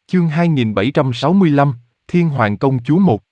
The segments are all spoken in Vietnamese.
Chương 2765, Thiên Hoàng Công Chúa 1.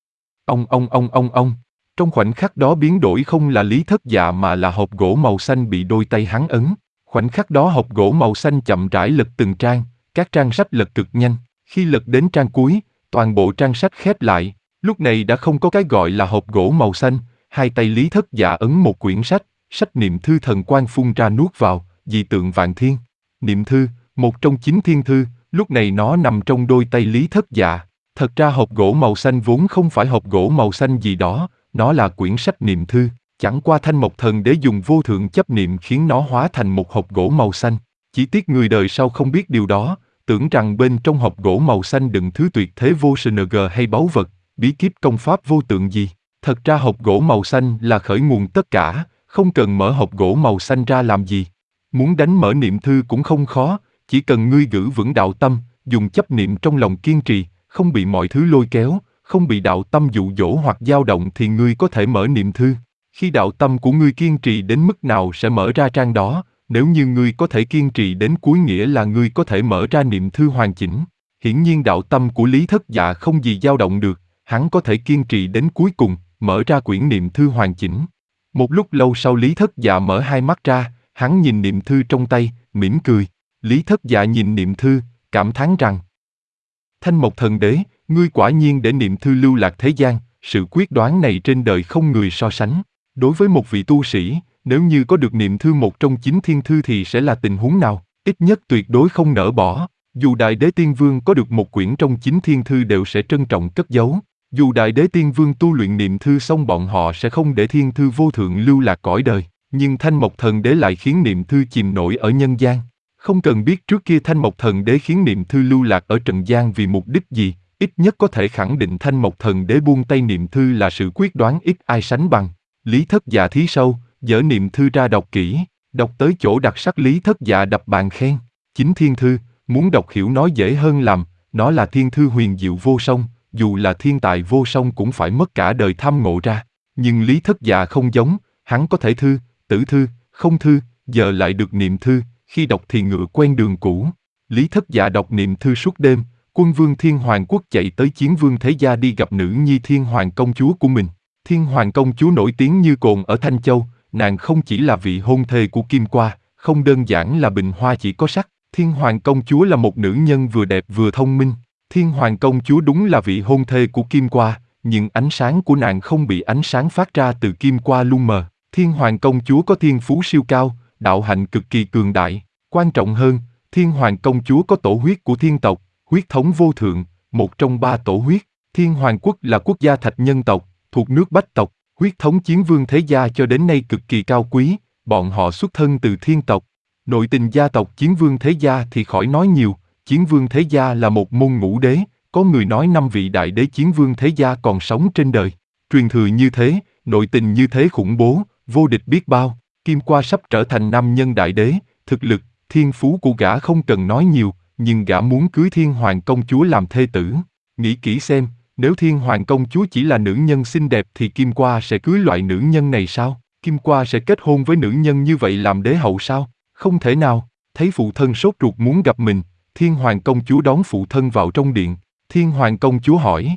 Ông. Trong khoảnh khắc đó biến đổi không là Lý Thất Dạ mà là hộp gỗ màu xanh bị đôi tay hắn ấn. Khoảnh khắc đó hộp gỗ màu xanh chậm rãi lật từng trang, các trang sách lật cực nhanh. Khi lật đến trang cuối, toàn bộ trang sách khép lại. Lúc này đã không có cái gọi là hộp gỗ màu xanh, hai tay Lý Thất Dạ ấn một quyển sách, sách Niệm Thư Thần Quang phun ra nuốt vào, dị tượng vạn thiên. Niệm Thư, một trong 9 thiên thư, lúc này nó nằm trong đôi tay Lý Thất Dạ. Thật ra hộp gỗ màu xanh vốn không phải hộp gỗ màu xanh gì đó, nó là quyển sách Niệm Thư. Chẳng qua Thanh Mộc Thần Đế dùng vô thượng chấp niệm khiến nó hóa thành một hộp gỗ màu xanh. Chỉ tiếc người đời sau không biết điều đó, tưởng rằng bên trong hộp gỗ màu xanh đựng thứ tuyệt thế vô sng hay báu vật, bí kíp công pháp vô tượng gì. Thật ra hộp gỗ màu xanh là khởi nguồn tất cả, không cần mở hộp gỗ màu xanh ra làm gì. Muốn đánh mở niệm thư cũng không khó, chỉ cần ngươi giữ vững đạo tâm, dùng chấp niệm trong lòng kiên trì, không bị mọi thứ lôi kéo, không bị đạo tâm dụ dỗ hoặc dao động thì ngươi có thể mở niệm thư. Khi đạo tâm của ngươi kiên trì đến mức nào sẽ mở ra trang đó, nếu như ngươi có thể kiên trì đến cuối nghĩa là ngươi có thể mở ra niệm thư hoàn chỉnh. Hiển nhiên đạo tâm của Lý Thất Dạ không gì dao động được, hắn có thể kiên trì đến cuối cùng, mở ra quyển niệm thư hoàn chỉnh. Một lúc lâu sau Lý Thất Dạ mở hai mắt ra, hắn nhìn niệm thư trong tay, mỉm cười. Lý Thất Dạ nhìn niệm thư, cảm thán rằng: Thanh Mộc Thần Đế, ngươi quả nhiên để niệm thư lưu lạc thế gian, sự quyết đoán này trên đời không người so sánh. Đối với một vị tu sĩ, nếu như có được niệm thư một trong 9 thiên thư thì sẽ là tình huống nào? Ít nhất tuyệt đối không nỡ bỏ. Dù Đại Đế Tiên Vương có được một quyển trong 9 thiên thư đều sẽ trân trọng cất giấu. Dù Đại Đế Tiên Vương tu luyện niệm thư xong bọn họ sẽ không để thiên thư vô thượng lưu lạc cõi đời. Nhưng Thanh Mộc Thần Đế lại khiến niệm thư chìm nổi ở nhân gian. Không cần biết trước kia Thanh Mộc Thần Đế khiến niệm thư lưu lạc ở trần gian vì mục đích gì, ít nhất có thể khẳng định Thanh Mộc Thần Đế buông tay niệm thư là sự quyết đoán ít ai sánh bằng. Lý Thất Dạ thí sâu, dở niệm thư ra đọc kỹ, đọc tới chỗ đặc sắc Lý Thất Dạ đập bàn khen. 9 thiên thư, muốn đọc hiểu nói dễ hơn làm, nó là thiên thư huyền diệu vô song, dù là thiên tài vô song cũng phải mất cả đời tham ngộ ra. Nhưng Lý Thất Dạ không giống, hắn có thể thư, tử thư, không thư, giờ lại được niệm thư, khi đọc thì ngựa quen đường cũ. Lý Thất Dạ đọc niệm thư suốt đêm, quân vương Thiên Hoàng Quốc chạy tới Chiến Vương Thế Gia đi gặp nữ nhi Thiên Hoàng Công Chúa của mình. Thiên Hoàng Công Chúa nổi tiếng như cồn ở Thanh Châu, nàng không chỉ là vị hôn thê của Kim Qua, không đơn giản là bình hoa chỉ có sắc. Thiên Hoàng Công Chúa là một nữ nhân vừa đẹp vừa thông minh. Thiên Hoàng Công Chúa đúng là vị hôn thê của Kim Qua, nhưng ánh sáng của nàng không bị ánh sáng phát ra từ Kim Qua lu mờ. Thiên Hoàng Công Chúa có thiên phú siêu cao, đạo hạnh cực kỳ cường đại. Quan trọng hơn, Thiên Hoàng Công Chúa có tổ huyết của thiên tộc, huyết thống vô thượng, một trong 3 tổ huyết. Thiên Hoàng Quốc là quốc gia thạch nhân tộc, thuộc nước Bách tộc, huyết thống Chiến Vương Thế Gia cho đến nay cực kỳ cao quý, bọn họ xuất thân từ thiên tộc. Nội tình gia tộc Chiến Vương Thế Gia thì khỏi nói nhiều, Chiến Vương Thế Gia là một môn ngũ đế, có người nói 5 vị đại đế Chiến Vương Thế Gia còn sống trên đời. Truyền thừa như thế, nội tình như thế khủng bố, vô địch biết bao. Kim Qua sắp trở thành nam nhân đại đế, thực lực, thiên phú của gã không cần nói nhiều, nhưng gã muốn cưới Thiên Hoàng Công Chúa làm thê tử. Nghĩ kỹ xem, nếu Thiên Hoàng Công Chúa chỉ là nữ nhân xinh đẹp thì Kim Qua sẽ cưới loại nữ nhân này sao? Kim Qua sẽ kết hôn với nữ nhân như vậy làm đế hậu sao? Không thể nào. Thấy phụ thân sốt ruột muốn gặp mình, Thiên Hoàng Công Chúa đón phụ thân vào trong điện. Thiên Hoàng Công Chúa hỏi: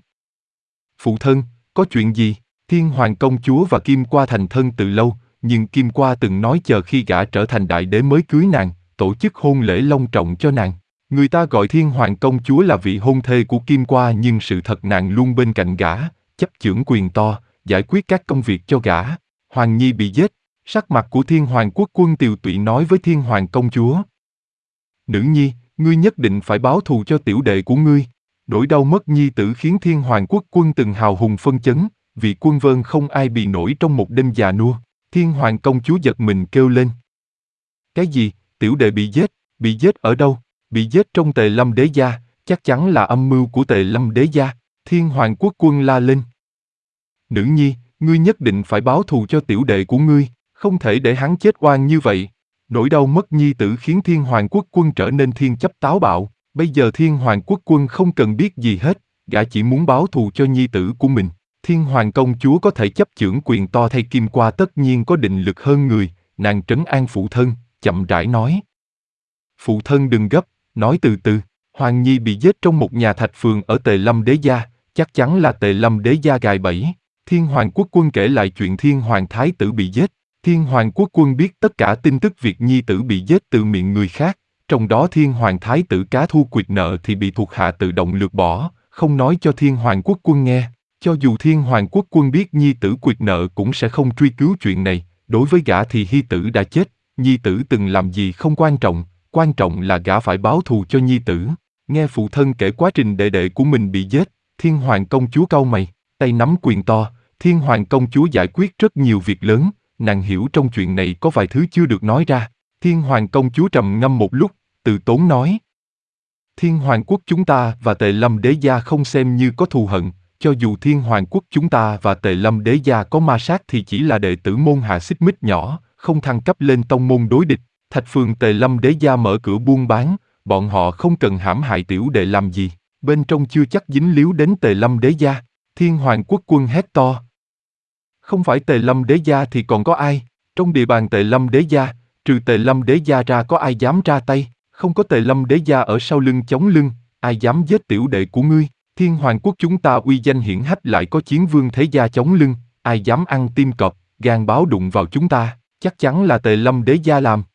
Phụ thân, có chuyện gì? Thiên Hoàng Công Chúa và Kim Qua thành thân từ lâu, nhưng Kim Qua từng nói chờ khi gã trở thành đại đế mới cưới nàng, tổ chức hôn lễ long trọng cho nàng. Người ta gọi Thiên Hoàng Công Chúa là vị hôn thê của Kim Qua nhưng sự thật nàng luôn bên cạnh gã, chấp chưởng quyền to, giải quyết các công việc cho gã. Hoàng Nhi bị giết, sắc mặt của Thiên Hoàng Quốc quân tiều tụy nói với Thiên Hoàng Công Chúa: Nữ nhi, ngươi nhất định phải báo thù cho tiểu đệ của ngươi. Nỗi đau mất nhi tử khiến Thiên Hoàng Quốc quân từng hào hùng phân chấn, vị quân vân không ai bị nổi trong một đêm già nua. Thiên Hoàng Công Chúa giật mình kêu lên: Cái gì? Tiểu đệ bị giết? Bị giết ở đâu? Bị giết trong Tề Lâm Đế Gia, chắc chắn là âm mưu của Tề Lâm Đế Gia. Thiên Hoàng Quốc quân la lên: Nữ nhi, ngươi nhất định phải báo thù cho tiểu đệ của ngươi, không thể để hắn chết oan như vậy. Nỗi đau mất nhi tử khiến Thiên Hoàng Quốc quân trở nên thiên chấp táo bạo. Bây giờ Thiên Hoàng Quốc quân không cần biết gì hết, gã chỉ muốn báo thù cho nhi tử của mình. Thiên Hoàng Công Chúa có thể chấp chưởng quyền to thay Kim Qua tất nhiên có định lực hơn người, nàng trấn an phụ thân, chậm rãi nói: Phụ thân đừng gấp, nói từ từ. Hoàng Nhi bị giết trong một nhà thạch phường ở Tề Lâm Đế Gia, chắc chắn là Tề Lâm Đế Gia gài bẫy. Thiên Hoàng Quốc Quân kể lại chuyện Thiên Hoàng Thái tử bị giết. Thiên Hoàng Quốc Quân biết tất cả tin tức việc nhi tử bị giết từ miệng người khác, trong đó Thiên Hoàng Thái tử cá thu quyệt nợ thì bị thuộc hạ tự động lược bỏ, không nói cho Thiên Hoàng Quốc Quân nghe. Cho dù Thiên Hoàng Quốc Quân biết nhi tử quyệt nợ cũng sẽ không truy cứu chuyện này, đối với gã thì Hy tử đã chết, nhi tử từng làm gì không quan trọng là gã phải báo thù cho nhi tử. Nghe phụ thân kể quá trình đệ đệ của mình bị giết, Thiên Hoàng công chúa cau mày, tay nắm quyền to. Thiên Hoàng công chúa giải quyết rất nhiều việc lớn, nàng hiểu trong chuyện này có vài thứ chưa được nói ra. Thiên Hoàng công chúa trầm ngâm một lúc, từ tốn nói. Thiên Hoàng quốc chúng ta và Tề Lâm Đế Gia không xem như có thù hận, cho dù Thiên Hoàng quốc chúng ta và Tề Lâm Đế Gia có ma sát thì chỉ là đệ tử môn hạ xích mích nhỏ, không thăng cấp lên tông môn đối địch. Thạch phường Tề Lâm Đế Gia mở cửa buôn bán, bọn họ không cần hãm hại tiểu đệ làm gì, bên trong chưa chắc dính líu đến Tề Lâm Đế Gia. Thiên Hoàng quốc quân hét to. Không phải Tề Lâm Đế Gia thì còn có ai? Trong địa bàn Tề Lâm Đế Gia, trừ Tề Lâm Đế Gia ra có ai dám ra tay? Không có Tề Lâm Đế Gia ở sau lưng chống lưng, ai dám giết tiểu đệ của ngươi? Thiên Hoàng quốc chúng ta uy danh hiển hách lại có chiến vương thế gia chống lưng, ai dám ăn tim cọp, gan báo đụng vào chúng ta? Chắc chắn là Tề Lâm Đế Gia làm.